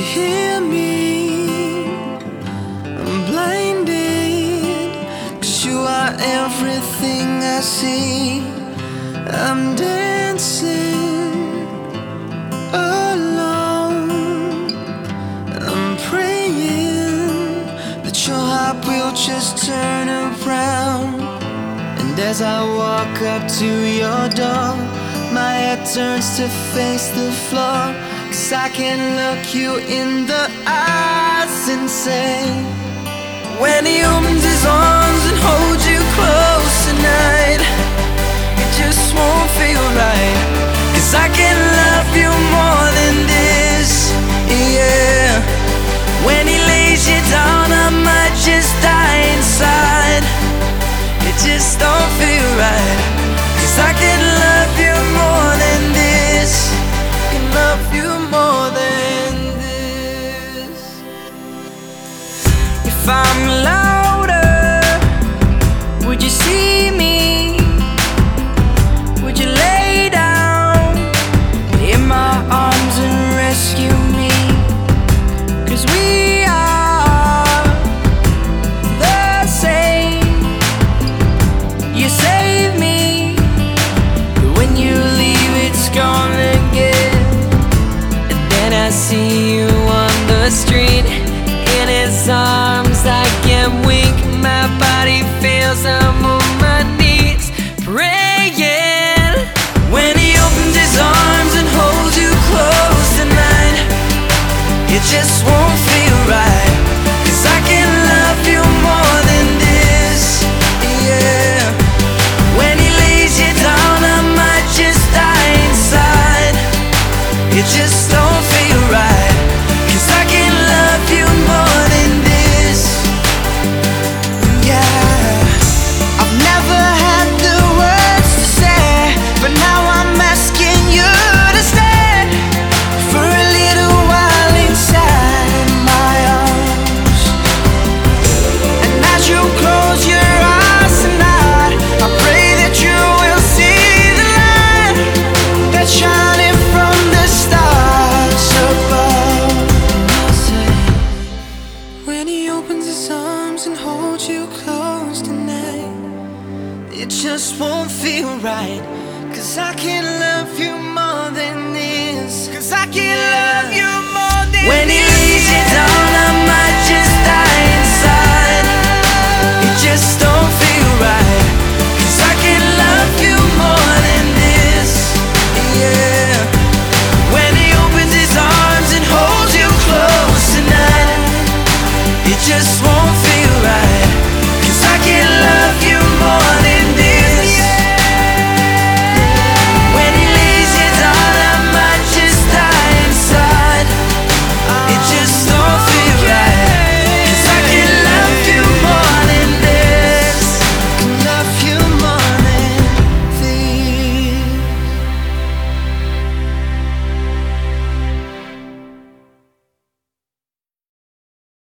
hear me? I'm blinded, 'cause you are everything I see. I'm dancing alone. I'm praying that your heart will just turn around. And as I walk up to your door, my head turns to face the floor, 'cause I can look you in the eyes and say, when he opens his arms and holds you close tonight, it just won't feel right. 'Cause I can love you more than this, yeah. When he lays you down, I might just die inside. It just don't feel right. 'Cause I can love you more than this. Can love you more than this. If I'm louder, would you see me? Would you lay down in my arms and rescue me? 'Cause we are the same. You save me, but when you leave it's gone again. And then I see you on the street, in his arms I can wink. My body feels, I'm on my knees praying. When he opens his arms and holds you close tonight, it just won't feel right. 'Cause I can love you more than this, yeah. When he lays you down, I might just die inside. It just